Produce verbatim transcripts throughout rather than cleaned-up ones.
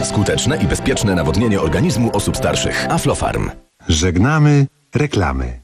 skuteczne i bezpieczne nawodnienie organizmu osób starszych. Aflofarm. Żegnamy reklamy.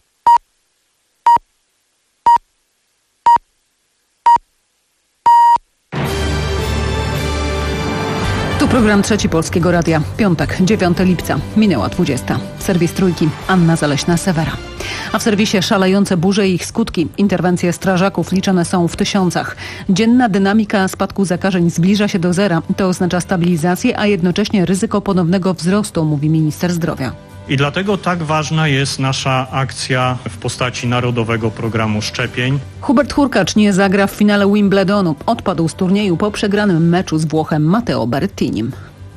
Tu program Trzeci Polskiego Radia. Piątek, dziewiątego lipca. Minęła dwudziesta. Serwis Trójki. Anna Zaleśna-Sewera. A w serwisie szalejące burze i ich skutki. Interwencje strażaków liczone są w tysiącach. Dzienna dynamika spadku zakażeń zbliża się do zera. To oznacza stabilizację, a jednocześnie ryzyko ponownego wzrostu, mówi minister zdrowia. I dlatego tak ważna jest nasza akcja w postaci Narodowego Programu Szczepień. Hubert Hurkacz nie zagra w finale Wimbledonu. Odpadł z turnieju po przegranym meczu z Włochem Matteo Berrettinim.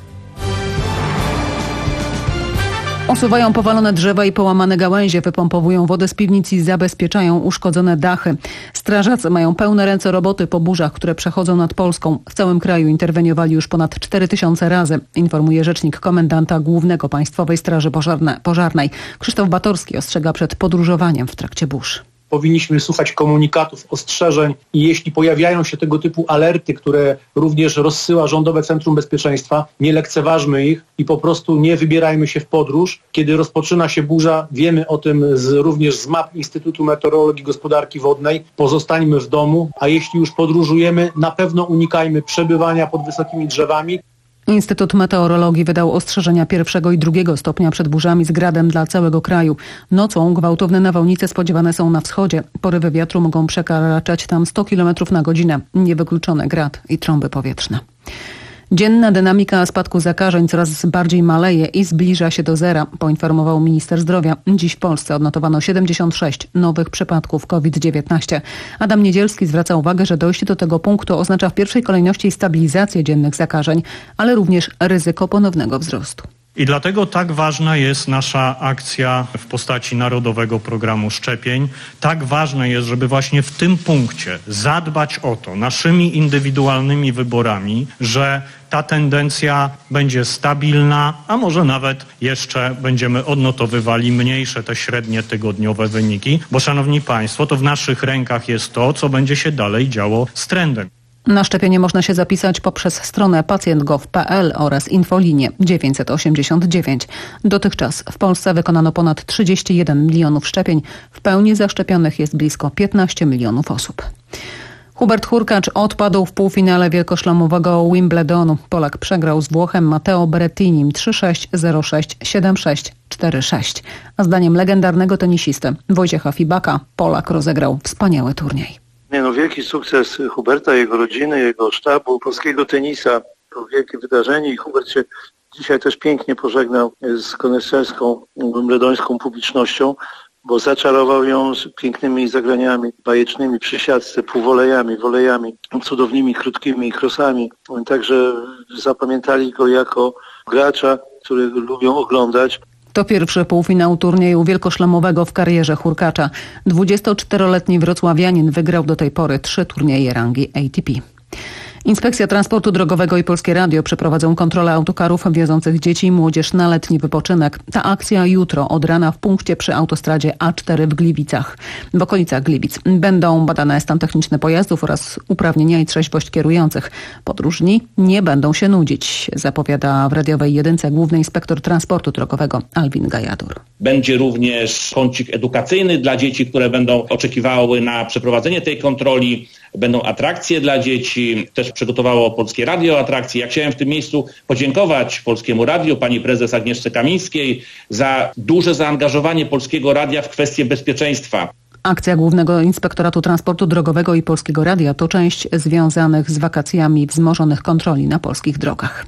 Usuwają powalone drzewa i połamane gałęzie, wypompowują wodę z piwnic i zabezpieczają uszkodzone dachy. Strażacy mają pełne ręce roboty po burzach, które przechodzą nad Polską. W całym kraju interweniowali już ponad cztery tysiące razy, informuje rzecznik komendanta głównego Państwowej Straży Pożarne, Pożarnej. Krzysztof Batorski ostrzega przed podróżowaniem w trakcie burz. Powinniśmy słuchać komunikatów, ostrzeżeń i jeśli pojawiają się tego typu alerty, które również rozsyła Rządowe Centrum Bezpieczeństwa, nie lekceważmy ich i po prostu nie wybierajmy się w podróż. Kiedy rozpoczyna się burza, wiemy o tym z, również z map Instytutu Meteorologii i Gospodarki Wodnej, pozostańmy w domu, a jeśli już podróżujemy, na pewno unikajmy przebywania pod wysokimi drzewami. Instytut Meteorologii wydał ostrzeżenia pierwszego i drugiego stopnia przed burzami z gradem dla całego kraju. Nocą gwałtowne nawałnice spodziewane są na wschodzie. Porywy wiatru mogą przekraczać tam sto kilometrów na godzinę. Niewykluczone grad i trąby powietrzne. Dzienna dynamika spadku zakażeń coraz bardziej maleje i zbliża się do zera, poinformował minister zdrowia. Dziś w Polsce odnotowano siedemdziesiąt sześć nowych przypadków kowid dziewiętnaście. Adam Niedzielski zwraca uwagę, że dojście do tego punktu oznacza w pierwszej kolejności stabilizację dziennych zakażeń, ale również ryzyko ponownego wzrostu. I dlatego tak ważna jest nasza akcja w postaci Narodowego Programu Szczepień. Tak ważne jest, żeby właśnie w tym punkcie zadbać o to naszymi indywidualnymi wyborami, że ta tendencja będzie stabilna, a może nawet jeszcze będziemy odnotowywali mniejsze te średnie tygodniowe wyniki, bo szanowni państwo, to w naszych rękach jest to, co będzie się dalej działo z trendem. Na szczepienie można się zapisać poprzez stronę pacjent kropka gov kropka pe el oraz infolinię dziewięćset osiemdziesiąt dziewięć. Dotychczas w Polsce wykonano ponad trzydzieści jeden milionów szczepień. W pełni zaszczepionych jest blisko piętnaście milionów osób. Hubert Hurkacz odpadł w półfinale wielkoszlemowego Wimbledonu. Polak przegrał z Włochem Matteo Berrettinim trzy sześć, zero sześć, siedem sześć, cztery sześć. A zdaniem legendarnego tenisisty Wojciecha Fibaka Polak rozegrał wspaniały turniej. Nie no, wielki sukces Huberta, jego rodziny, jego sztabu, polskiego tenisa. To wielkie wydarzenie i Hubert się dzisiaj też pięknie pożegnał z koneserską, wimbledońską publicznością, bo zaczarował ją z pięknymi zagraniami bajecznymi przy siatce, półwolejami, wolejami, cudownymi, krótkimi krosami. Także zapamiętali go jako gracza, którego lubią oglądać. To pierwszy półfinał turnieju wielkoszlemowego w karierze Hurkacza. dwudziestoczteroletni wrocławianin wygrał do tej pory trzy turnieje rangi A T P. Inspekcja Transportu Drogowego i Polskie Radio przeprowadzą kontrolę autokarów wiozących dzieci i młodzież na letni wypoczynek. Ta akcja jutro od rana w punkcie przy autostradzie A cztery w Gliwicach. W okolicach Gliwic będą badane stan techniczny pojazdów oraz uprawnienia i trzeźwość kierujących. Podróżni nie będą się nudzić, zapowiada w radiowej jedynce główny inspektor transportu drogowego Alwin Gajadur. Będzie również kącik edukacyjny dla dzieci, które będą oczekiwały na przeprowadzenie tej kontroli. Będą atrakcje dla dzieci, też przygotowało Polskie Radio atrakcje. Ja chciałem w tym miejscu podziękować Polskiemu Radiu, pani prezes Agnieszce Kamińskiej za duże zaangażowanie Polskiego Radia w kwestie bezpieczeństwa. Akcja Głównego Inspektoratu Transportu Drogowego i Polskiego Radia to część związanych z wakacjami wzmożonych kontroli na polskich drogach.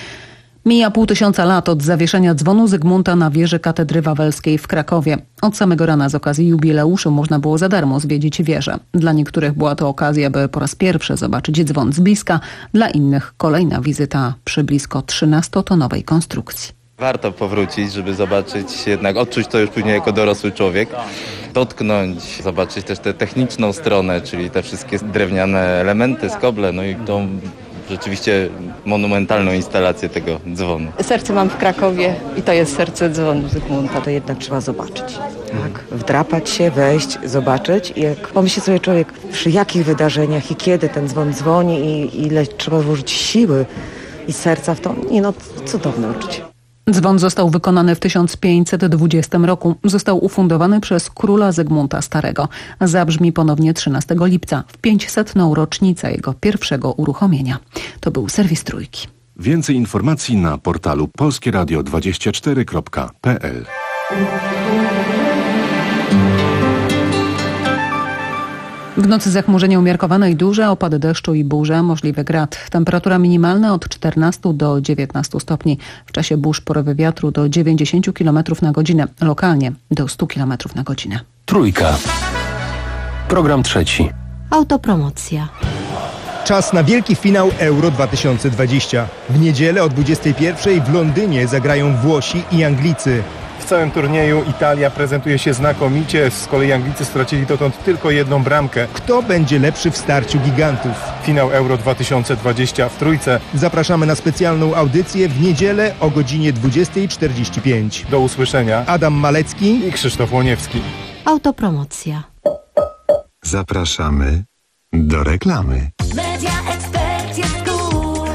Mija pół tysiąca lat od zawieszenia dzwonu Zygmunta na wieży Katedry Wawelskiej w Krakowie. Od samego rana z okazji jubileuszu można było za darmo zwiedzić wieżę. Dla niektórych była to okazja, by po raz pierwszy zobaczyć dzwon z bliska, dla innych kolejna wizyta przy blisko trzynastotonowej konstrukcji. Warto powrócić, żeby zobaczyć, jednak odczuć to już później jako dorosły człowiek, dotknąć, zobaczyć też tę techniczną stronę, czyli te wszystkie drewniane elementy, skoble, no i tą rzeczywiście monumentalną instalację tego dzwonu. Serce mam w Krakowie i to jest serce dzwonu Zygmunta. To jednak trzeba zobaczyć. Tak? Wdrapać się, wejść, zobaczyć i jak pomyśli sobie człowiek, przy jakich wydarzeniach i kiedy ten dzwon dzwoni i ile trzeba włożyć siły i serca w to. Nie no, cudowne uczucie. Dzwon został wykonany w tysiąc pięćset dwudziestym roku. Został ufundowany przez króla Zygmunta Starego. Zabrzmi ponownie trzynastego lipca, w pięćsetną rocznicę jego pierwszego uruchomienia. To był serwis Trójki. Więcej informacji na portalu polskie radio dwadzieścia cztery kropka p l. W nocy zachmurzenie umiarkowane i duże, opady deszczu i burze, możliwy grad. Temperatura minimalna od czternastu do dziewiętnastu stopni. W czasie burz porywy wiatru do dziewięćdziesięciu kilometrów na godzinę, lokalnie do stu kilometrów na godzinę. Trójka. Program trzeci. Autopromocja. Czas na wielki finał Euro dwa tysiące dwadzieścia. W niedzielę o dwudziestej pierwszej w Londynie zagrają Włosi i Anglicy. W całym turnieju Italia prezentuje się znakomicie, z kolei Anglicy stracili dotąd tylko jedną bramkę. Kto będzie lepszy w starciu gigantów? Finał Euro dwa tysiące dwadzieścia w Trójce. Zapraszamy na specjalną audycję w niedzielę o godzinie dwudziestej czterdzieści pięć. Do usłyszenia. Adam Malecki i Krzysztof Łoniewski. Autopromocja. Zapraszamy do reklamy. Media Expert jest cool.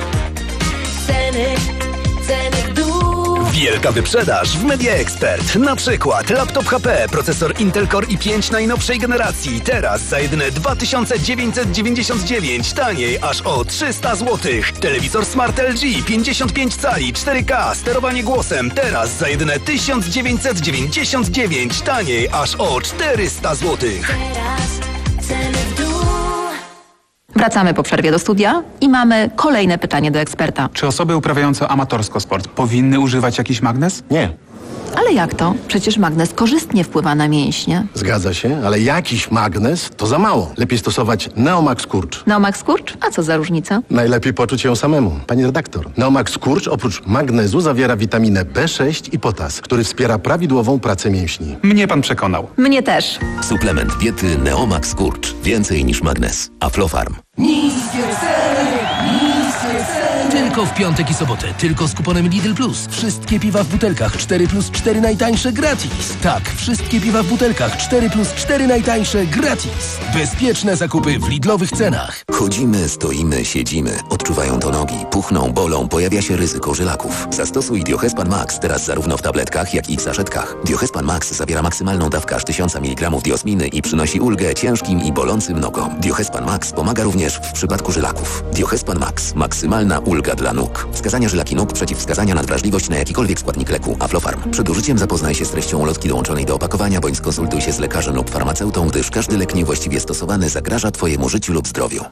Ceny, ceny w dół. Wielka wyprzedaż w Media Expert. Na przykład laptop H P, procesor Intel Core i pięć najnowszej generacji. Teraz za jedyne dwa tysiące dziewięćset dziewięćdziesiąt dziewięć, taniej aż o trzysta złotych. Telewizor Smart L G pięćdziesiąt pięć cali, cztery K, sterowanie głosem. Teraz za jedyne tysiąc dziewięćset dziewięćdziesiąt dziewięć, taniej aż o czterysta złotych. Teraz ceny w dół. Wracamy po przerwie do studia i mamy kolejne pytanie do eksperta. Czy osoby uprawiające amatorsko sport powinny używać jakiś magnes? Nie. Ale jak to? Przecież magnes korzystnie wpływa na mięśnie. Zgadza się, ale jakiś magnes to za mało. Lepiej stosować Neomax Kurcz. Neomax Kurcz? A co za różnica? Najlepiej poczuć ją samemu, pani redaktor. Neomax Kurcz oprócz magnezu zawiera witaminę B sześć i potas, który wspiera prawidłową pracę mięśni. Mnie pan przekonał. Mnie też. Suplement diety Neomax Kurcz. Więcej niż magnes. Aflofarm. Niskie ceny, niskie ceny. Tylko w piątek i sobotę, tylko z kuponem Lidl Plus. Wszystkie piwa w butelkach cztery plus cztery najtańsze gratis. Tak, wszystkie piwa w butelkach cztery plus cztery najtańsze gratis. Bezpieczne zakupy w Lidlowych cenach. Chodzimy, stoimy, siedzimy. Odczuwają to nogi, puchną, bolą, pojawia się ryzyko żylaków. Zastosuj Diohespan Max teraz zarówno w tabletkach, jak i w saszetkach. Diohespan Max zawiera maksymalną dawkę aż tysiąc miligramów diosminy i przynosi ulgę ciężkim i bolącym nogom. Diohespan Max pomaga również w przypadku żylaków. Diohespan Max. Maksymalna ulga dla nóg. Wskazania żylaki nóg, przeciwwskazania na wrażliwość na jakikolwiek składnik leku. Aflofarm. Przed użyciem zapoznaj się z treścią ulotki dołączonej do opakowania, bądź skonsultuj się z lekarzem lub farmaceutą, gdyż każdy lek niewłaściwie stosowany zagraża Twojemu życiu lub zdrowiu.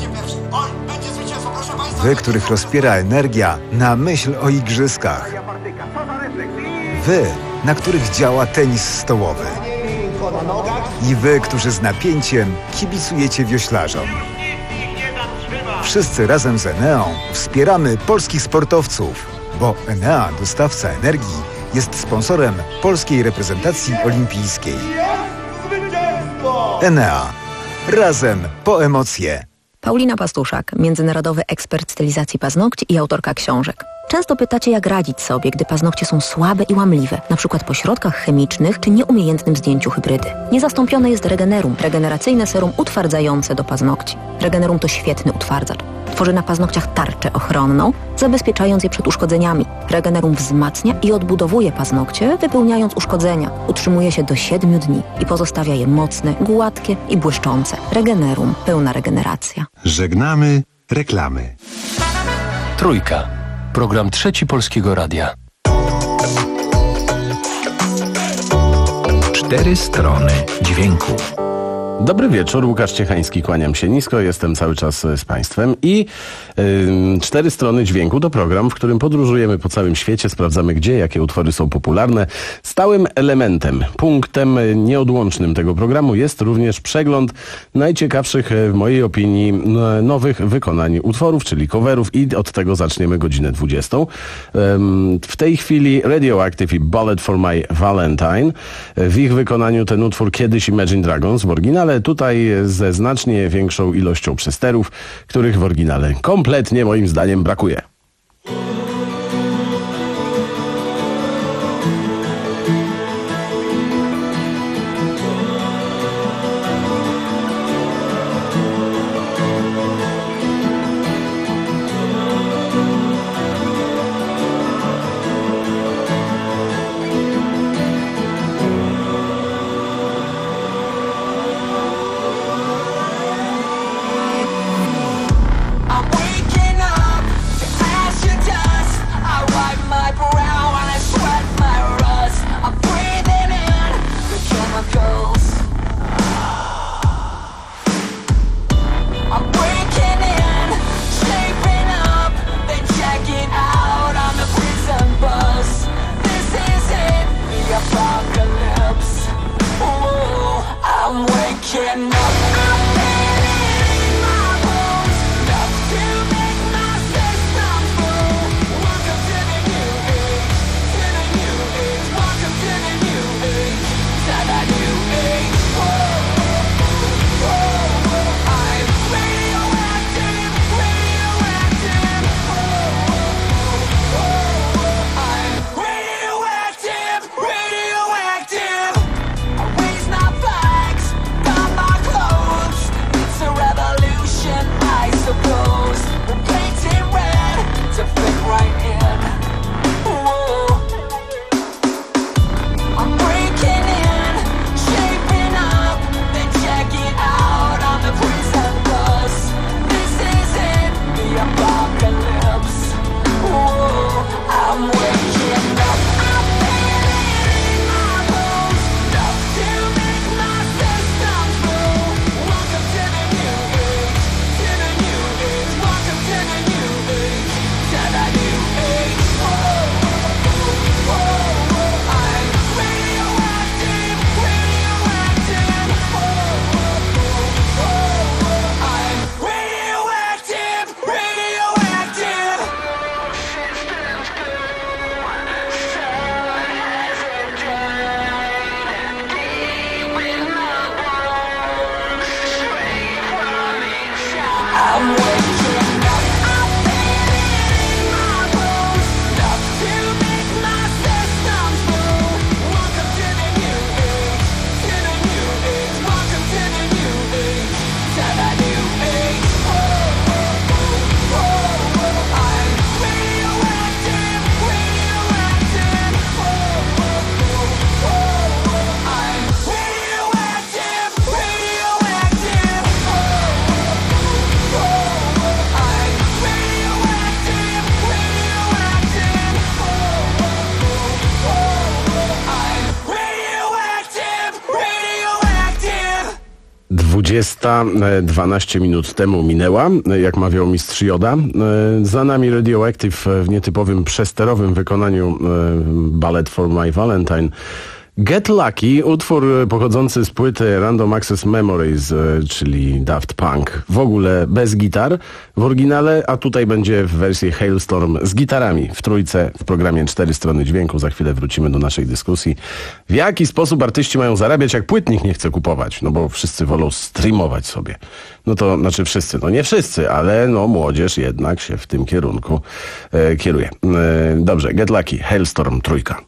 Wy, których rozpiera energia na myśl o igrzyskach. Wy, na których działa tenis stołowy. I wy, którzy z napięciem kibicujecie wioślarzom. Wszyscy razem z Eneą wspieramy polskich sportowców, bo Enea, dostawca energii, jest sponsorem polskiej reprezentacji olimpijskiej. Enea. Razem po emocje. Paulina Pastuszak, międzynarodowy ekspert stylizacji paznokci i autorka książek. Często pytacie, jak radzić sobie, gdy paznokcie są słabe i łamliwe, na przykład po środkach chemicznych czy nieumiejętnym zdjęciu hybrydy. Niezastąpione jest Regenerum, regeneracyjne serum utwardzające do paznokci. Regenerum to świetny utwardzacz. Tworzy na paznokciach tarczę ochronną, zabezpieczając je przed uszkodzeniami. Regenerum wzmacnia i odbudowuje paznokcie, wypełniając uszkodzenia. Utrzymuje się do siedmiu dni i pozostawia je mocne, gładkie i błyszczące. Regenerum. Pełna regeneracja. Żegnamy reklamy. Trójka. Program Trzeci Polskiego Radia. Cztery strony dźwięku. Dobry wieczór, Łukasz Ciechański, kłaniam się nisko, jestem cały czas z Państwem i yy, Cztery strony dźwięku to program, w którym podróżujemy po całym świecie, sprawdzamy gdzie, jakie utwory są popularne. Stałym elementem, punktem nieodłącznym tego programu jest również przegląd najciekawszych, w mojej opinii, nowych wykonań utworów, czyli coverów i od tego zaczniemy godzinę dwudziestą. Yy, w tej chwili Radioactive i Bullet for My Valentine. W ich wykonaniu ten utwór kiedyś Imagine Dragons w oryginale, ale tutaj ze znacznie większą ilością przesterów, których w oryginale kompletnie moim zdaniem brakuje. dwudziesta dwanaście minut temu minęła, jak mawiał mistrz Joda. Za nami Radioactive w nietypowym przesterowym wykonaniu Ballet for My Valentine. Get Lucky, utwór pochodzący z płyty Random Access Memories, czyli Daft Punk, w ogóle bez gitar w oryginale, a tutaj będzie w wersji Hailstorm z gitarami w trójce w programie Cztery Strony Dźwięku. Za chwilę wrócimy do naszej dyskusji. W jaki sposób artyści mają zarabiać, jak płyt nikt nie chce kupować? No bo wszyscy wolą streamować sobie. No to znaczy wszyscy, no nie wszyscy, ale no młodzież jednak się w tym kierunku e, kieruje. E, dobrze, Get Lucky, Hailstorm, trójka.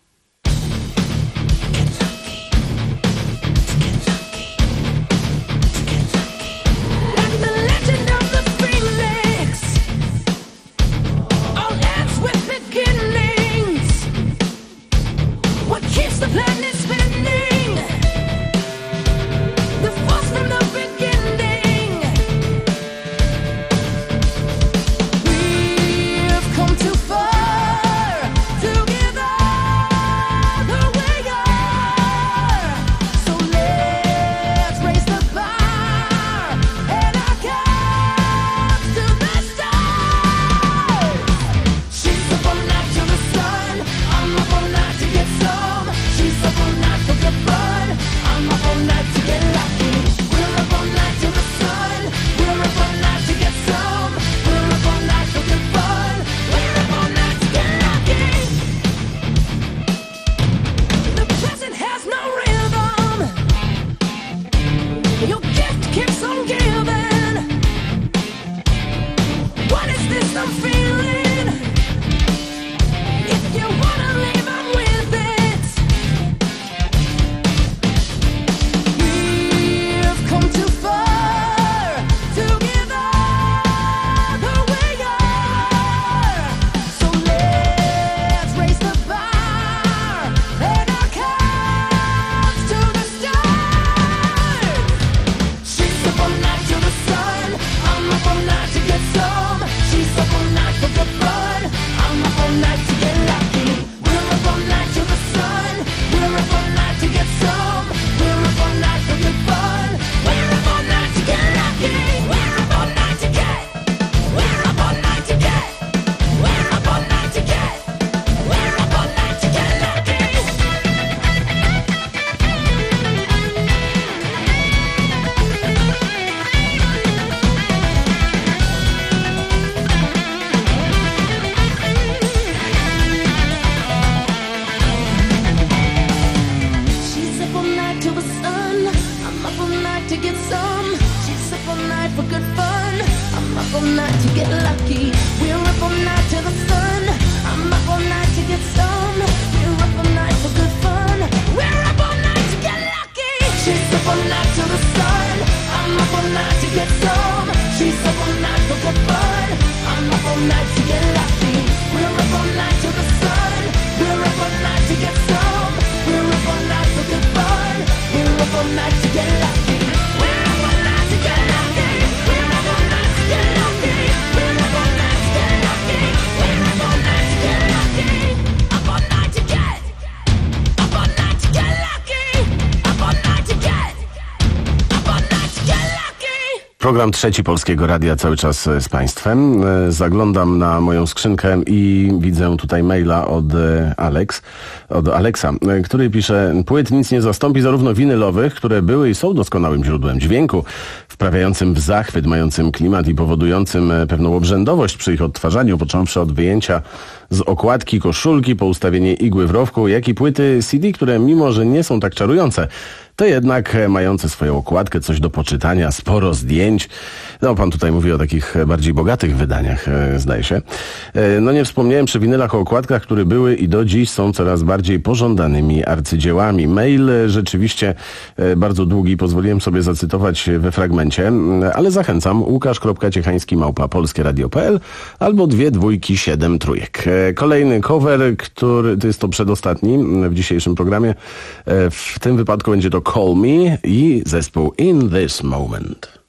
Program trzeci Polskiego Radia cały czas z Państwem. Zaglądam na moją skrzynkę i widzę tutaj maila od Alex, od Alexa, który pisze: płyt nic nie zastąpi, zarówno winylowych, które były i są doskonałym źródłem dźwięku, wprawiającym w zachwyt, mającym klimat i powodującym pewną obrzędowość przy ich odtwarzaniu, począwszy od wyjęcia z okładki koszulki po ustawienie igły w rowku, jak i płyty C D, które mimo, że nie są tak czarujące, to jednak mające swoją okładkę, coś do poczytania, sporo zdjęć. No, pan tutaj mówi o takich bardziej bogatych wydaniach, e, zdaje się. E, no nie wspomniałem przy winylach o okładkach, które były i do dziś są coraz bardziej pożądanymi arcydziełami. Mail rzeczywiście e, bardzo długi, pozwoliłem sobie zacytować we fragmencie, ale zachęcam. Łukasz.ciechański małpa polskieradio.pl albo dwie dwójki siedem trójek. E, kolejny cover, który to jest to przedostatni w dzisiejszym programie. E, w tym wypadku będzie to Call Me i zespół In This Moment.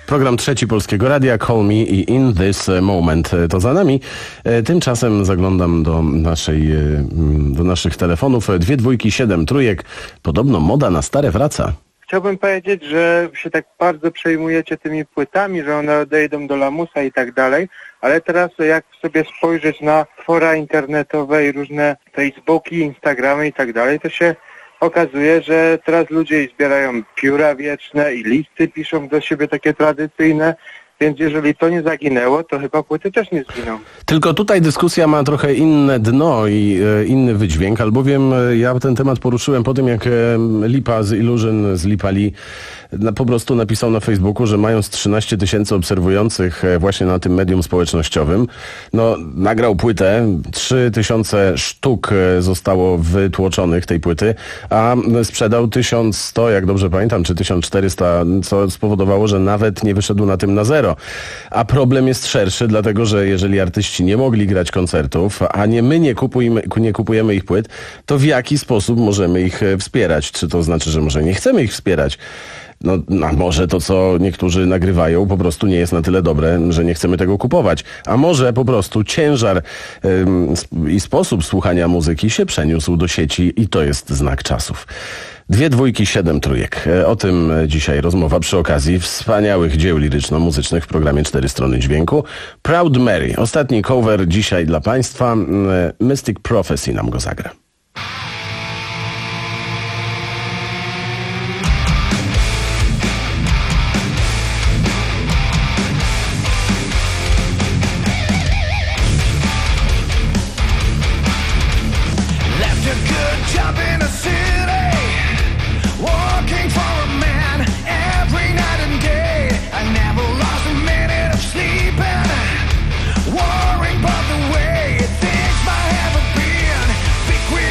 Program trzeci Polskiego Radia, Call Me i In This Moment to za nami. Tymczasem zaglądam do naszej, do naszych telefonów. Dwie dwójki, siedem trójek. Podobno moda na stare wraca. Chciałbym powiedzieć, że się tak bardzo przejmujecie tymi płytami, że one odejdą do lamusa i tak dalej, ale teraz jak sobie spojrzeć na fora internetowe i różne Facebooki, Instagramy i tak dalej, to się okazuje, że teraz ludzie zbierają pióra wieczne i listy piszą do siebie takie tradycyjne, więc jeżeli to nie zaginęło, to chyba płyty też nie zginą. Tylko tutaj dyskusja ma trochę inne dno i e, inny wydźwięk, albowiem e, ja ten temat poruszyłem po tym, jak e, Lipa z Illusion, z Lipa Lee na, po prostu napisał na Facebooku, że mając trzynaście tysięcy obserwujących e, właśnie na tym medium społecznościowym, no nagrał płytę, trzy tysiące sztuk e, zostało wytłoczonych tej płyty, a sprzedał tysiąc sto, jak dobrze pamiętam, czy tysiąc czterysta, co spowodowało, że nawet nie wyszedł na tym na zero. A problem jest szerszy, dlatego że jeżeli artyści nie mogli grać koncertów, a nie my nie kupujemy, nie kupujemy ich płyt, to w jaki sposób możemy ich wspierać? Czy to znaczy, że może nie chcemy ich wspierać? No, a może to, co niektórzy nagrywają, po prostu nie jest na tyle dobre, że nie chcemy tego kupować. A może po prostu ciężar ym, i sposób słuchania muzyki się przeniósł do sieci i to jest znak czasów. Dwie dwójki, siedem trójek. O tym dzisiaj rozmowa przy okazji wspaniałych dzieł liryczno-muzycznych w programie Cztery Strony Dźwięku. Proud Mary. Ostatni cover dzisiaj dla Państwa. Mystic Prophecy nam go zagra. Worrying about the way things might have been. Big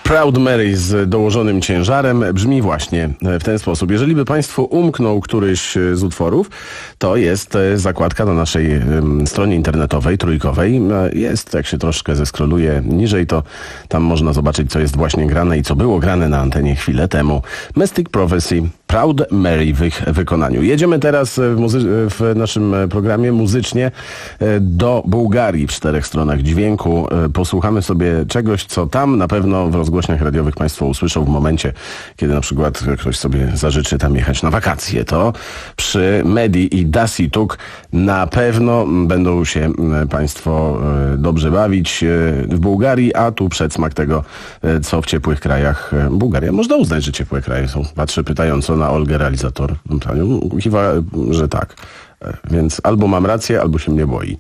Proud Mary z dołożonym ciężarem brzmi właśnie w ten sposób. Jeżeli by Państwu umknął któryś z utworów, to jest zakładka na naszej stronie internetowej, trójkowej. Jest, jak się troszkę zeskroluje niżej, to tam można zobaczyć, co jest właśnie grane i co było grane na antenie chwilę temu. Mystic Prophecy, Proud Mary w ich wykonaniu. Jedziemy teraz w, muzy- w naszym programie muzycznie do Bułgarii w czterech stronach dźwięku. Posłuchamy sobie czegoś, co tam na pewno w rozgłośniach radiowych Państwo usłyszą w momencie, kiedy na przykład ktoś sobie zażyczy tam jechać na wakacje. To przy Medi i Dasi Tuk na pewno będą się Państwo dobrze bawić w Bułgarii, a tu przedsmak tego, co w ciepłych krajach Bułgaria. Można uznać, że ciepłe kraje są. Patrzę pytająco na Olgę, realizator. Panią kiwa, że tak. Więc albo mam rację, albo się mnie boi.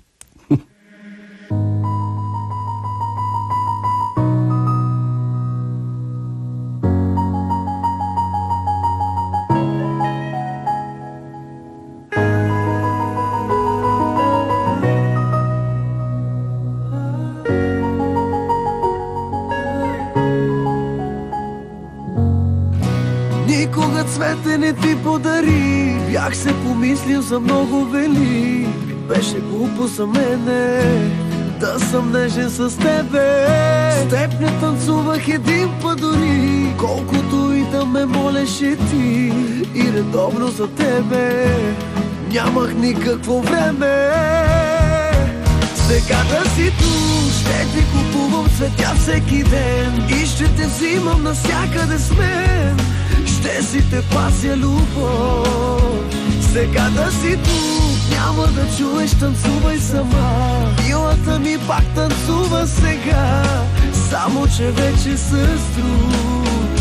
Никога цвете не ти подари. Бях се помислил за много велик. Беше глупо за мене да съм нежен с тебе. С теб не танцувах един път дори, колкото и да ме молеше ти. И редовно за тебе нямах никакво време. Сега да си ту, ще ти купувам цветя всеки ден и ще те взимам навсякъде с мен. Ще си те пазя любов. Сега да си тук, няма да чуеш, танцувай сама. Милата ми пак танцува сега, само че вече с друг.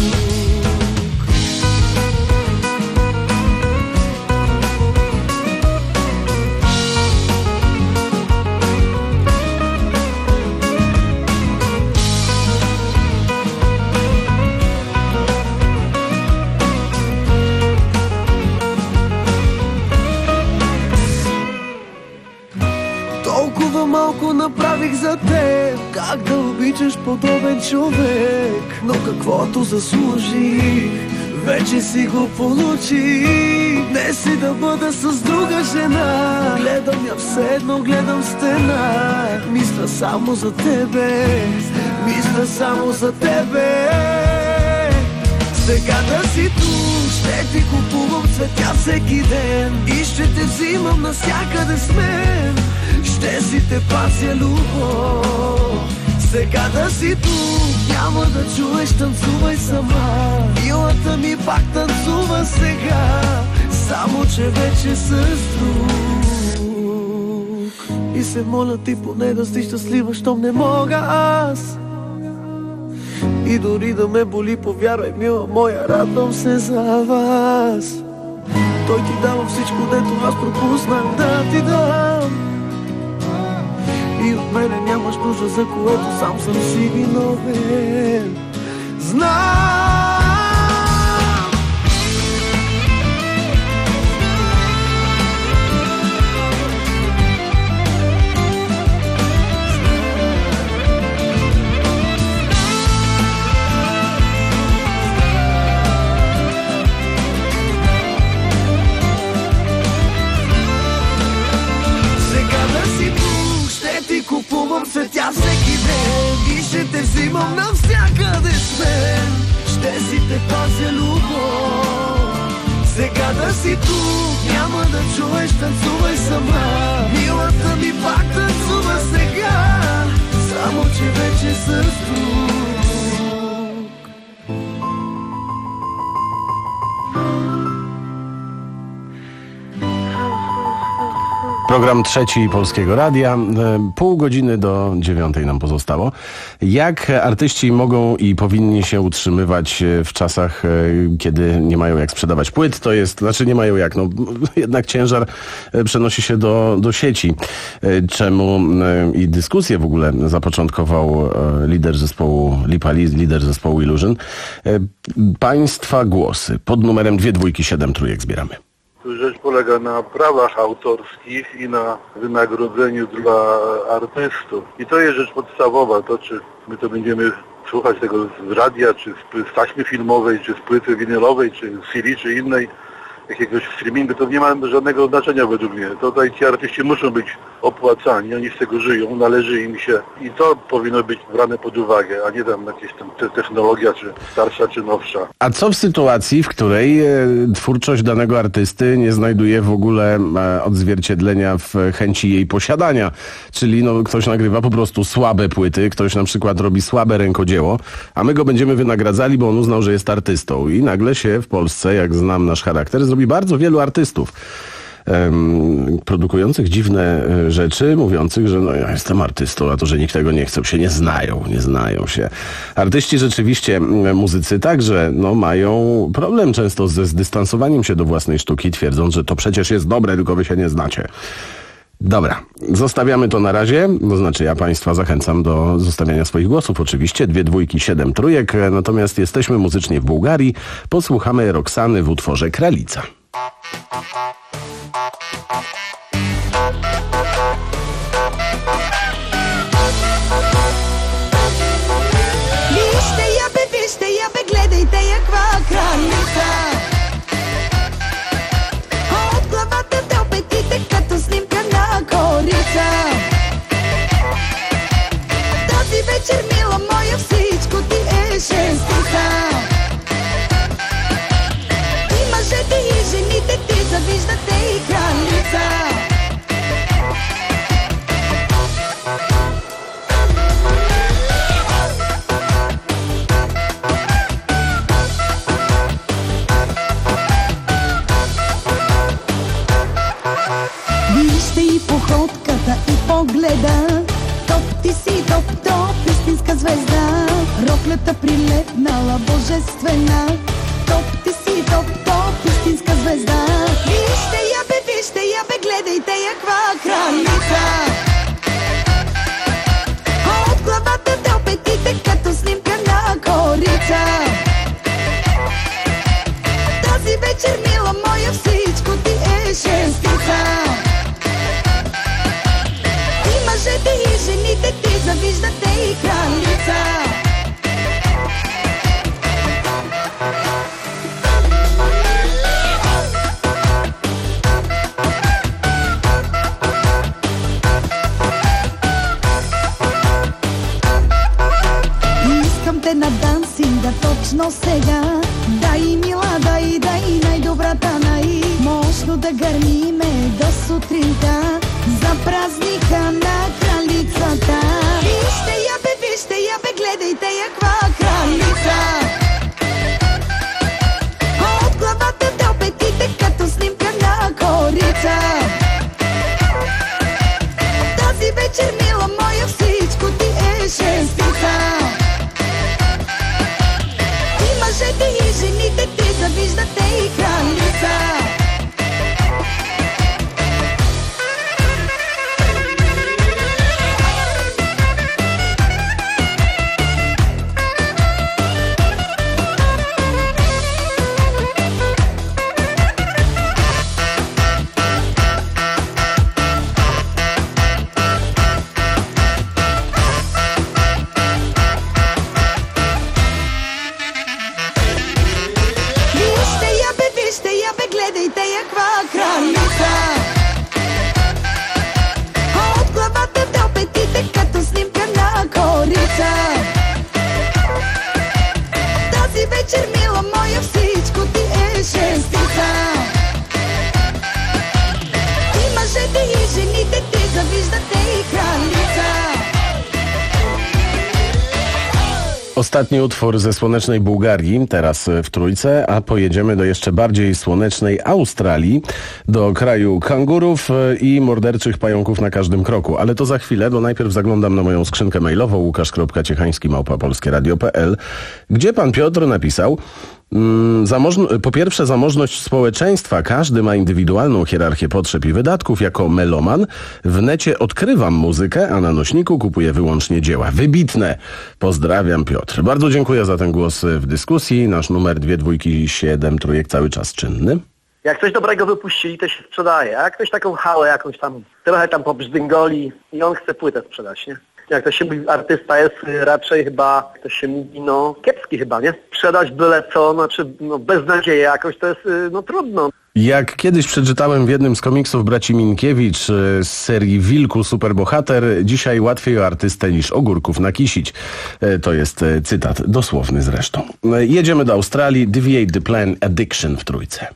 Малко направих за теб, как да обичаш подобен човек. Но каквото заслужих, вече си го получих. Не си да бъда с друга жена, гледам я все едно, гледам стена. Мисля само за тебе, мисля само за тебе. Сега да си тук, ще ти купувам цветя всеки ден и ще те взимам навсякъде с мен. Ще си те пазя любов. Сега да си тук, няма да чуеш, танцувай сама. Милата ми пак танцува сега, само че вече с друг. И се моля ти поне да си щастлива, щом не мога аз. И дори да ме боли, повярвай, мила моя, радвам се за вас. Той ти дава всичко, дето аз пропуснах да ти дам. И от мене нямаш нужда, за което сам съм си виновен. Знам! Купувам цветя всеки ден и ще те взимам навсякъде с мен. Ще си те пазя любов. Сега да си тук, няма да чуеш, танцувай сама. Милата ми пак танцува сега, само че вече с друг. Program trzeci Polskiego Radia. Pół godziny do dziewiątej nam pozostało. Jak artyści mogą i powinni się utrzymywać w czasach, kiedy nie mają jak sprzedawać płyt? To jest, znaczy nie mają jak, no jednak ciężar przenosi się do, do sieci. Czemu i dyskusję w ogóle zapoczątkował lider zespołu Lipa, lider zespołu Illusion. Państwa głosy pod numerem dwie dwójki siedem trójek zbieramy. Rzecz polega na prawach autorskich i na wynagrodzeniu dla artystów. I to jest rzecz podstawowa, to czy my to będziemy słuchać tego z radia, czy z, z taśmy filmowej, czy z płyty winylowej, czy z C D, czy innej, jakiegoś streamingu, to nie ma żadnego znaczenia według mnie. Tutaj ci artyści muszą być opłacani, oni z tego żyją, należy im się i to powinno być brane pod uwagę, a nie tam jakieś tam te technologia, czy starsza, czy nowsza. A co w sytuacji, w której e, twórczość danego artysty nie znajduje w ogóle e, odzwierciedlenia w chęci jej posiadania? Czyli no, ktoś nagrywa po prostu słabe płyty, ktoś na przykład robi słabe rękodzieło, a my go będziemy wynagradzali, bo on uznał, że jest artystą. I nagle się w Polsce, jak znam nasz charakter, zrobi bardzo wielu artystów um, produkujących dziwne rzeczy, mówiących, że no ja jestem artystą, a to, że nikt tego nie chce, się nie znają, nie znają się. Artyści rzeczywiście, muzycy także, no mają problem często ze zdystansowaniem się do własnej sztuki, twierdząc, że to przecież jest dobre, tylko wy się nie znacie. Dobra, zostawiamy to na razie, to znaczy ja Państwa zachęcam do zostawiania swoich głosów oczywiście, dwie dwójki, siedem trójek, natomiast jesteśmy muzycznie w Bułgarii, posłuchamy Roxany w utworze Kralica. Вижте я бе, вижте я бе, гледайте яква кралица. От главата до петите като снимка на корица. Тази вечер, мила моя, всичко ти е шестица. И мъжете и жените ти завиждате и кралица. Вижте и походката, и погледа. Топ ти си, топ, топ, истинска звезда. Роклята прилепнала божествена. Топ ти си, топ, топ, истинска звезда. Вижте я бе, вижте я бе, гледайте яква кралица. От главата до петите като снимка на корица. Тази вечер, мила моя, всичко ти е шестица. И мъжете и жените ти завиждате и кралица. Искам те на дансинга точно сега. Дай, мила, дай, дай, най-добрата най. Мощно да гърмиме до сутринта. За празника на кралицата. Вижте я бе, вижте я бе, гледайте яква кралица. От главата до петите като снимка на корица. Тази вечер, мила моя, всичко ти е шестица. И мъжете и жените ти завиждате и кралица. Вижте я бе, вижте я бе, гледайте яква кралица. От главата до петите като снимка на корица. Тази вечер, мила моя, всичко ти е шестица. И мъжете и жените ти завиждате и кралица. Ostatni utwór ze słonecznej Bułgarii, teraz w Trójce, a pojedziemy do jeszcze bardziej słonecznej Australii, do kraju kangurów i morderczych pająków na każdym kroku. Ale to za chwilę, bo najpierw zaglądam na moją skrzynkę mailową łukasz kropka ciechański małpa polskie radio kropka p l, gdzie pan Piotr napisał: Mm, zamożno- po pierwsze, zamożność społeczeństwa. Każdy ma indywidualną hierarchię potrzeb i wydatków. Jako meloman w necie odkrywam muzykę, a na nośniku kupuję wyłącznie dzieła. Wybitne. Pozdrawiam, Piotr. Bardzo dziękuję za ten głos w dyskusji. Nasz numer dwie dwójki siedem trójek cały czas czynny. Jak coś dobrego wypuścili, to się sprzedaje. A jak ktoś taką hałę jakąś tam, trochę tam pobrzdęgoli i on chce płytę sprzedać, nie? jak to się mówi, artysta jest raczej chyba, jak to się mówi, no kiepski chyba, nie? Sprzedać byle co, znaczy no bez nadziei jakoś to jest no trudno. Jak kiedyś przeczytałem w jednym z komiksów braci Minkiewicz z serii Wilku Superbohater, dzisiaj łatwiej o artystę niż ogórków nakisić. To jest cytat dosłowny zresztą. Jedziemy do Australii. Deviate the Plan, Addiction w trójce.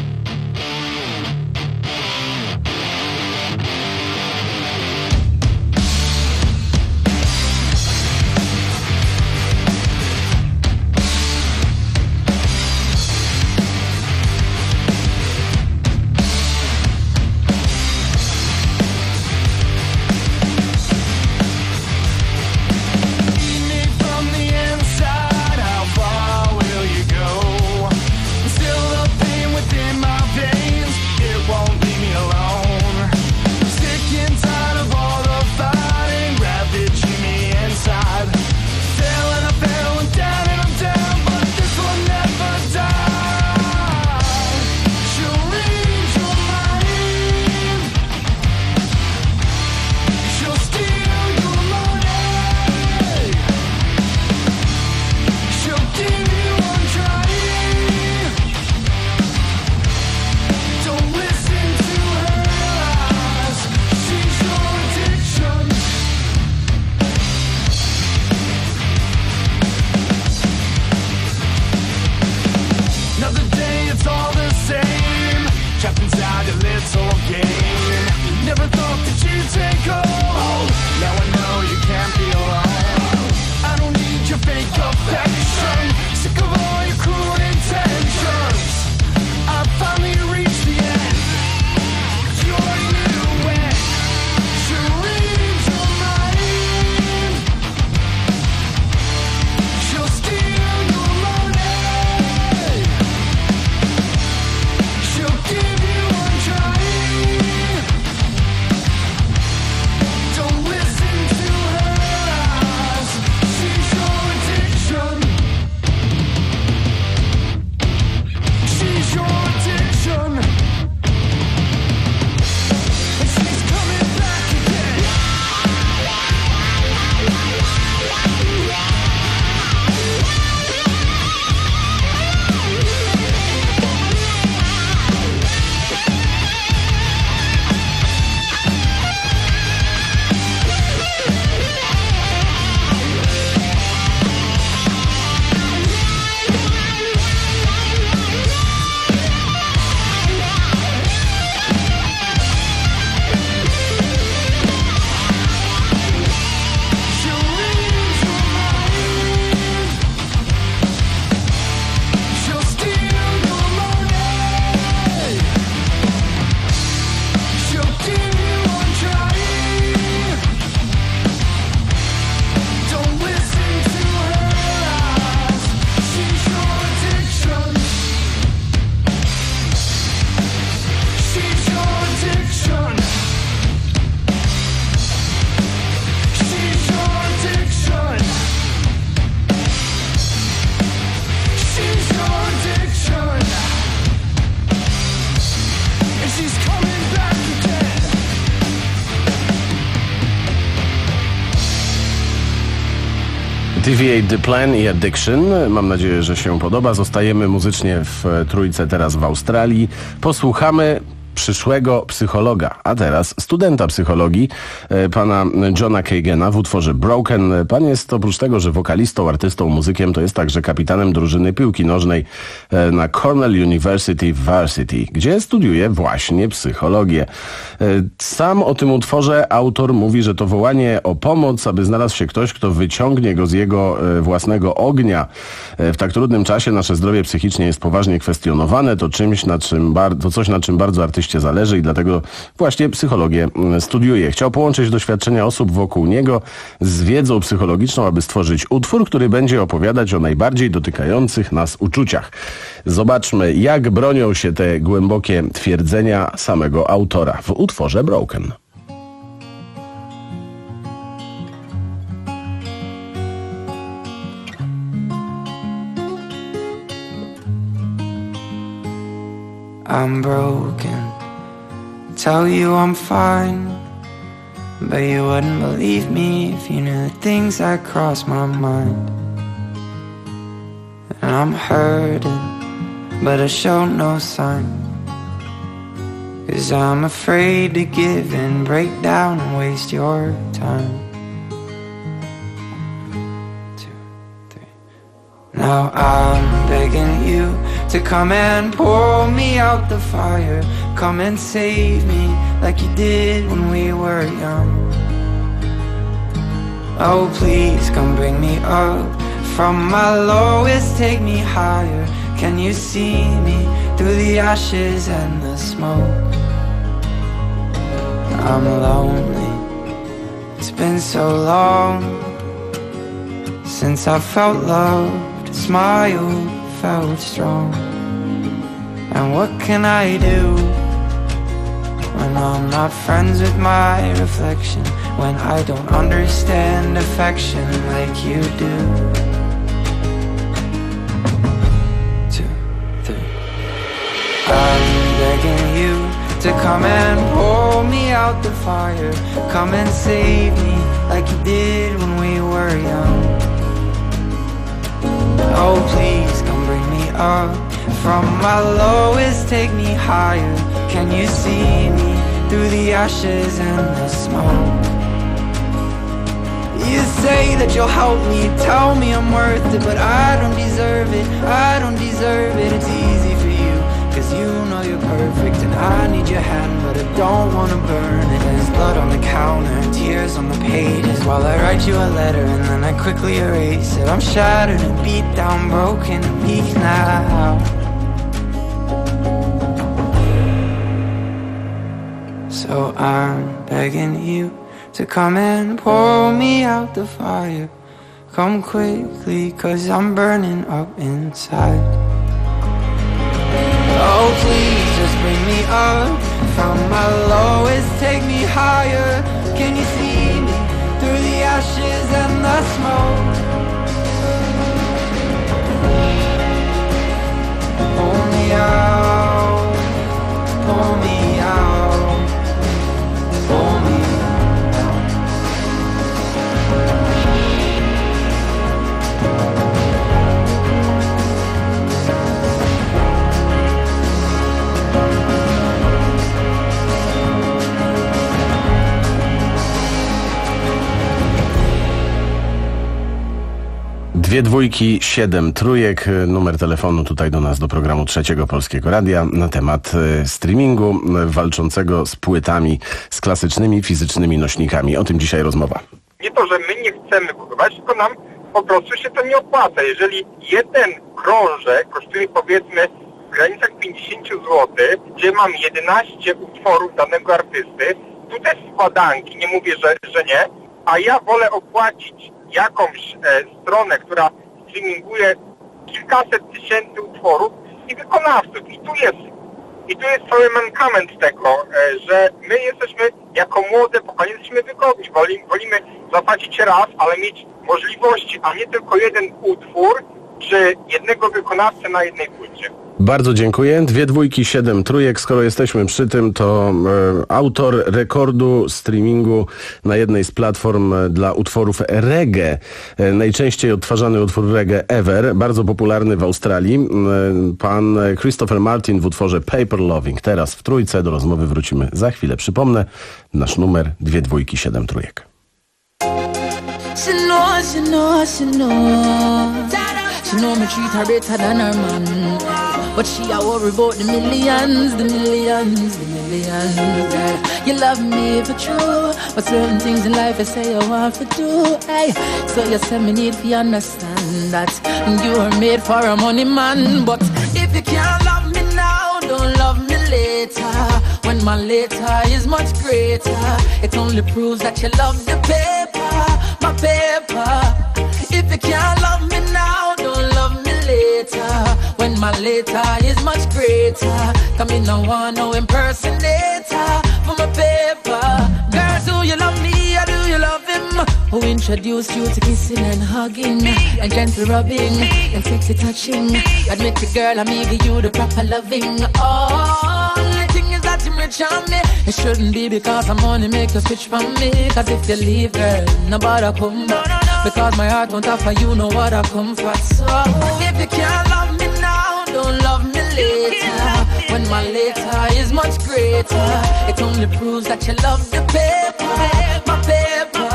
Deviate the Plan i Addiction. Mam nadzieję, że się podoba. Zostajemy muzycznie w trójce teraz w Australii. Posłuchamy przyszłego psychologa, a teraz studenta psychologii, pana Johna Kagena w utworze Broken. Pan jest oprócz tego, że wokalistą, artystą, muzykiem, to jest także kapitanem drużyny piłki nożnej na Cornell University Varsity, gdzie studiuje właśnie psychologię. Sam o tym utworze autor mówi, że to wołanie o pomoc, aby znalazł się ktoś, kto wyciągnie go z jego własnego ognia. W tak trudnym czasie nasze zdrowie psychicznie jest poważnie kwestionowane. To czymś, na czym bar- to coś, na czym bardzo artyście zależy i dlatego właśnie psychologię studiuje. Chciał połączyć doświadczenia osób wokół niego z wiedzą psychologiczną, aby stworzyć utwór, który będzie opowiadać o najbardziej dotykających nas uczuciach. Zobaczmy, jak bronią się te głębokie twierdzenia samego autora w utworze Broken. I'm broken. Tell you I'm fine. but you wouldn't believe me if you knew the things that cross my mind. And I'm hurting, but I show no sign, 'cause I'm afraid to give in, break down and waste your time. Two, three. Now I'm begging you to come and pull me out the fire. Come and save me like you did when we were young. Oh, please come bring me up from my lowest, take me higher. Can you see me through the ashes and the smoke? I'm lonely, it's been so long since I felt loved, smiled, felt strong. And what can I do when I'm not friends with my reflection, when I don't understand affection like you do? Two, three. I'm begging you to come and pull me out the fire. Come and save me like you did when we were young. Oh, please come bring me up from my lowest, take me higher. Can you see me through the ashes and the smoke? You say that you'll help me, tell me I'm worth it, but I don't deserve it, I don't deserve it. It's easy for you, 'cause you know you're perfect, and I need your hand, but I don't wanna burn it. There's blood on the counter, tears on the pages, while I write you a letter and then I quickly erase it. I'm shattered and beat down, broken and weak now. So I'm begging you to come and pull me out the fire. Come quickly, 'cause I'm burning up inside. Oh, please just bring me up from my lowest, take me higher. Can you see me through the ashes and the smoke? Pull me out, pull me out, pull me out. Dwie dwójki, siedem trójek, numer telefonu tutaj do nas, do programu Trzeciego Polskiego Radia na temat streamingu walczącego z płytami, z klasycznymi fizycznymi nośnikami. O tym dzisiaj rozmowa. Nie to, że my nie chcemy kupować, tylko nam po prostu się to nie opłaca. Jeżeli jeden krążek kosztuje powiedzmy w granicach pięćdziesiąt złotych, gdzie mam jedenaście utworów danego artysty, tu też składanki, nie mówię, że, że nie, a ja wolę opłacić jakąś e, stronę, która streaminguje kilkaset tysięcy utworów i wykonawców. I tu jest, i tu jest cały mankament tego, e, że my jesteśmy jako młode pokolenie, jesteśmy wygodni. Woli, wolimy zapłacić raz, ale mieć możliwości, a nie tylko jeden utwór, czy jednego wykonawcę na jednej płycie. Bardzo dziękuję. Dwie dwójki, siedem trójek. Skoro jesteśmy przy tym, to e, autor rekordu streamingu na jednej z platform dla utworów reggae. E, najczęściej odtwarzany utwór reggae ever, bardzo popularny w Australii. E, pan Christopher Martin w utworze Paper Loving. Teraz w trójce. Do rozmowy wrócimy za chwilę. Przypomnę, nasz numer dwie dwójki, siedem trójek. She knows, she knows, she knows. She know me treat her better than her man, but she a worry about the millions, the millions, the millions. You love me for true, but certain things in life I say I want to do. Hey, so you say me need to understand that you are made for a money man. But if you can't love me now, don't love me later. When my later is much greater, it only proves that you love the paper, my paper. If you can't love me now, don't love me later. When my later is much greater, come in, no one, no impersonator for my paper. Girls, do you love me or do you love him? Who introduced you to kissing and hugging, me, and gentle rubbing, me, and sexy touching? Me. Admit it, girl, I'm give you the proper loving. All the thing is that him rich on me. It shouldn't be because I'm money make you switch from me. Cause if you leave, girl, nobody come back. No, no, no. Because my heart won't offer you know what I come for. So if you can't love me now, don't love me later. When my later is much greater. It only proves that you love the paper, my paper.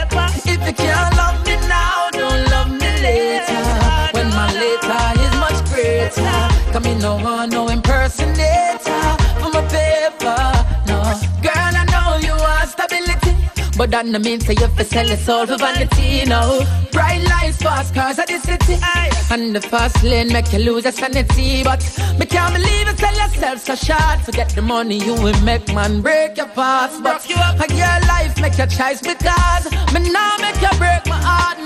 If you can't love me now, don't love me later. When my later is much greater. Come in, no one, no impersonator for my paper, no. Girl, I know you want stability, but that no mean say you have to sell your soul for vanity, no. Bright lights, fast cars at the city, and the fast lane make you lose your sanity. But me can't believe you sell yourself so short. Forget the money you will make, man, break your past. But you up, your life make your choice because me now make you break my heart,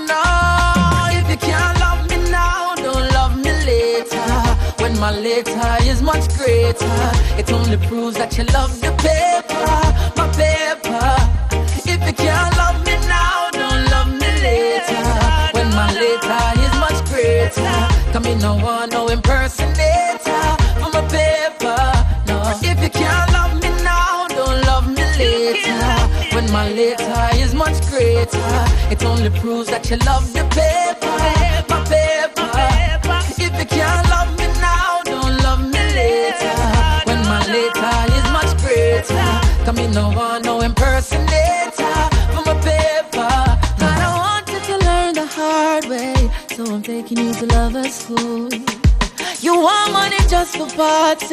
no. If you can't love me now, don't love me later. When my later is much greater. It only proves that you love the paper, my paper. If you can't love me now, don't love me later. When my later is much greater. Come in, no one, no impersonator for my paper, no. If you can't love me now, don't love me later. When my later is much greater. It only proves that you love the paper, my paper. If you can't love me now, don't love me later. When my later is much greater. Come in, no one, no impersonator for my paper. But I wanted to learn the hard way, so I'm taking you to lover school. You want money just for party,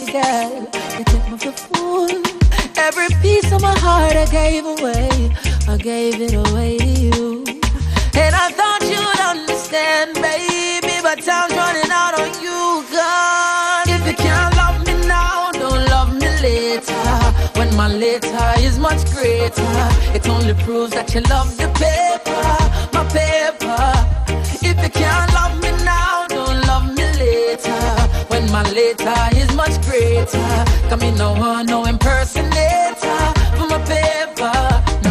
girl. You take me for fool. Every piece of my heart I gave away, I gave it away to you. And I thought you'd understand, baby, but time's running out on you, God. If you can't love me now, don't love me later. When my later is much greater. It only proves that you love the paper, my paper. If you can't love me now, don't love me later. When my later is much greater. Come in, no one, no impersonator for my paper, no.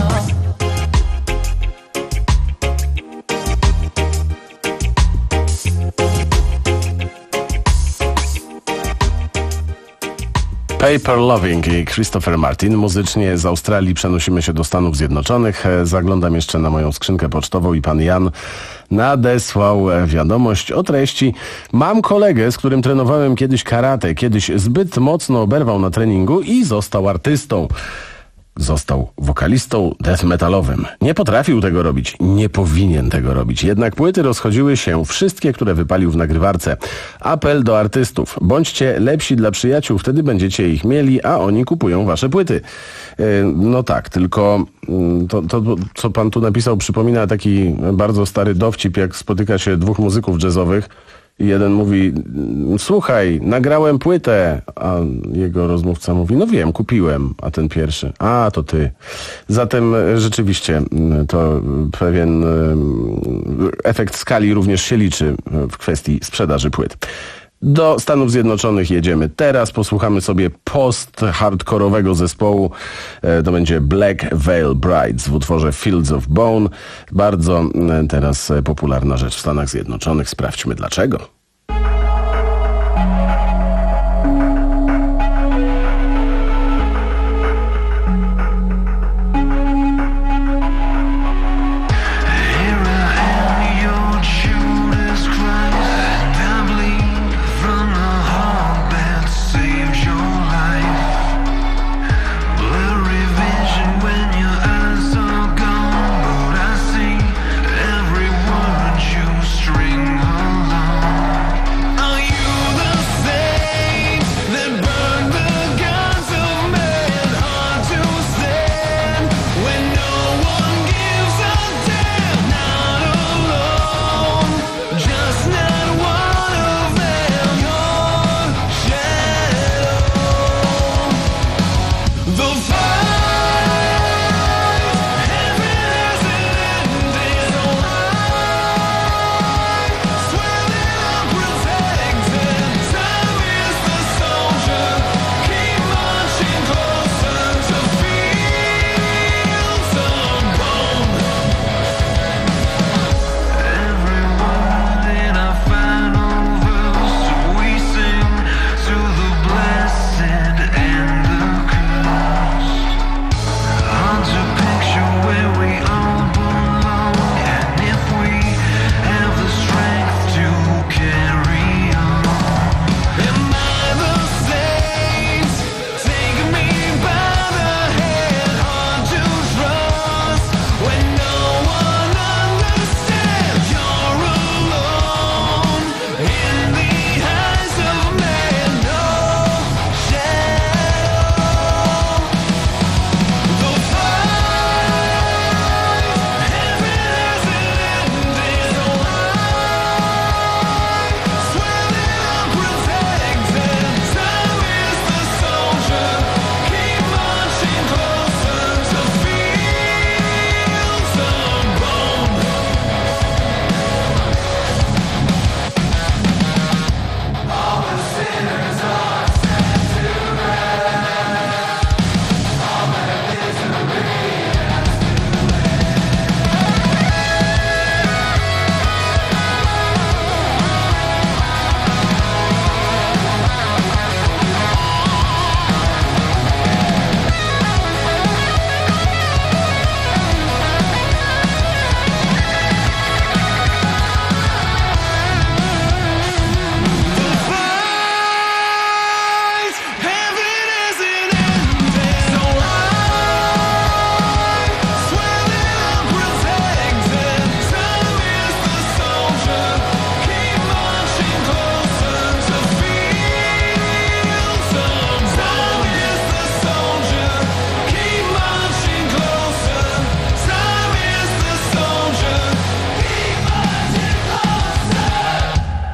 Paper Loving i Christopher Martin. Muzycznie z Australii przenosimy się do Stanów Zjednoczonych. Zaglądam jeszcze na moją skrzynkę pocztową i pan Jan nadesłał wiadomość o treści: mam kolegę, z którym trenowałem kiedyś karate. Kiedyś zbyt mocno oberwał na treningu i został artystą. Został wokalistą death metalowym. Nie potrafił tego robić, nie powinien tego robić. Jednak płyty rozchodziły się, wszystkie, które wypalił w nagrywarce. Apel do artystów. Bądźcie lepsi dla przyjaciół, wtedy będziecie ich mieli, a oni kupują wasze płyty. No tak, tylko to, to co pan tu napisał, przypomina taki bardzo stary dowcip, jak spotyka się dwóch muzyków jazzowych. I jeden mówi: słuchaj, nagrałem płytę, a jego rozmówca mówi: no wiem, kupiłem, a ten pierwszy: a to ty. Zatem rzeczywiście to pewien efekt skali również się liczy w kwestii sprzedaży płyt. Do Stanów Zjednoczonych jedziemy teraz. Posłuchamy sobie post-hardkorowego zespołu. To będzie Black Veil Brides w utworze Fields of Bone. Bardzo teraz popularna rzecz w Stanach Zjednoczonych. Sprawdźmy dlaczego. Every word you string along. Are you the same?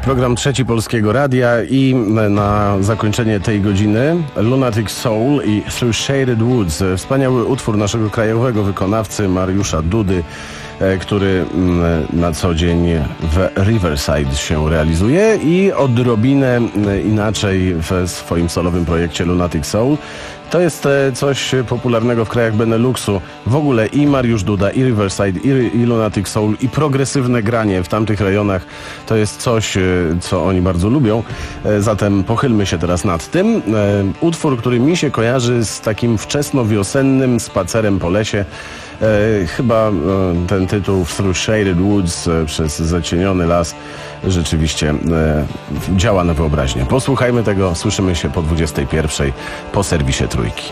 Program Trzeci Polskiego Radia i na zakończenie tej godziny Lunatic Soul i Through Shaded Woods. Wspaniały utwór naszego krajowego wykonawcy Mariusza Dudy, który na co dzień w Riverside się realizuje i odrobinę inaczej w swoim solowym projekcie Lunatic Soul. To jest coś popularnego w krajach Beneluxu. W ogóle i Mariusz Duda, i Riverside, i, i Lunatic Soul, i progresywne granie w tamtych rejonach to jest coś, co oni bardzo lubią. Zatem pochylmy się teraz nad tym. Utwór, który mi się kojarzy z takim wczesnowiosennym spacerem po lesie. E, chyba e, ten tytuł Through Shaded Woods e, przez zacieniony las rzeczywiście e, działa na wyobraźnię. Posłuchajmy tego, słyszymy się po dwudziestej pierwszej po serwisie Trójki.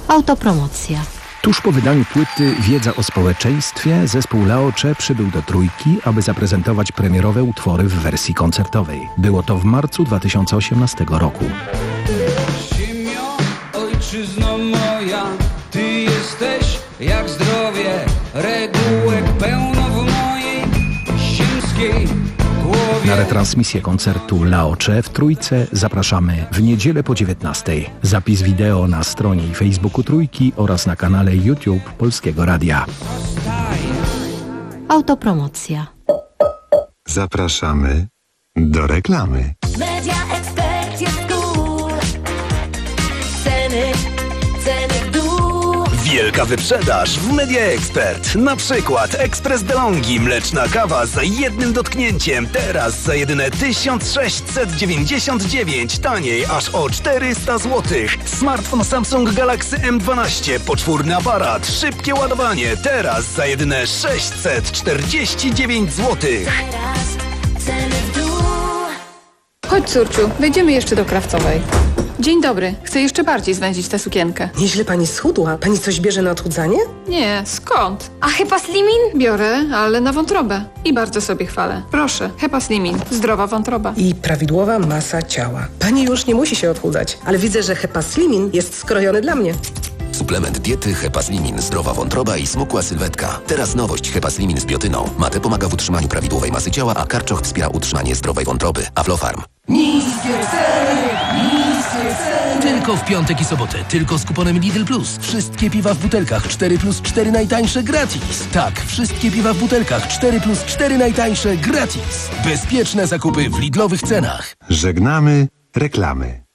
Autopromocja. Tuż po wydaniu płyty Wiedza o społeczeństwie zespół Laocze przybył do Trójki, aby zaprezentować premierowe utwory w wersji koncertowej. Było to w marcu dwa tysiące osiemnastego roku. Ziemio, ojczyzno moja, ty jesteś jak zdrowie, regułek pełno w mojej ziemskiej głowie. Na retransmisję koncertu Laocze w Trójce zapraszamy w niedzielę po dziewiętnastej. Zapis wideo na stronie i Facebooku Trójki oraz na kanale YouTube Polskiego Radia. Autopromocja. Zapraszamy do reklamy. Media Expert jest cool. Ceny, ceny w dół. Wielka wyprzedaż w Media Expert. Na przykład ekspres DeLonghi, mleczna kawa za jednym dotknięciem. Teraz za jedyne tysiąc sześćset dziewięćdziesiąt dziewięć. Taniej aż o czterysta złotych. Smartfon Samsung Galaxy M dwanaście. Poczwórny aparat. Szybkie ładowanie. Teraz za jedyne sześćset czterdzieści dziewięć złotych. Teraz ceny w dół. Chodź, córciu, wejdziemy jeszcze do Krawcowej. Dzień dobry. Chcę jeszcze bardziej zwędzić tę sukienkę. Nieźle pani schudła. Pani coś bierze na odchudzanie? Nie, skąd? A Hepaslimin? Biorę, ale na wątrobę. I bardzo sobie chwalę. Proszę, Hepaslimin. Zdrowa wątroba. I prawidłowa masa ciała. Pani już nie musi się odchudzać, ale widzę, że Hepaslimin jest skrojony dla mnie. Suplement diety Hepaslimin, zdrowa wątroba i smukła sylwetka. Teraz nowość Hepaslimin z biotyną. Mate pomaga w utrzymaniu prawidłowej masy ciała, a karczoch wspiera utrzymanie zdrowej wątroby. Aflofarm. Niskie ceny, niskie ceny. Tylko w piątek i sobotę, tylko z kuponem Lidl Plus. Wszystkie piwa w butelkach cztery plus cztery najtańsze gratis. Tak, wszystkie piwa w butelkach cztery plus cztery najtańsze gratis. Bezpieczne zakupy w Lidlowych cenach. Żegnamy reklamy.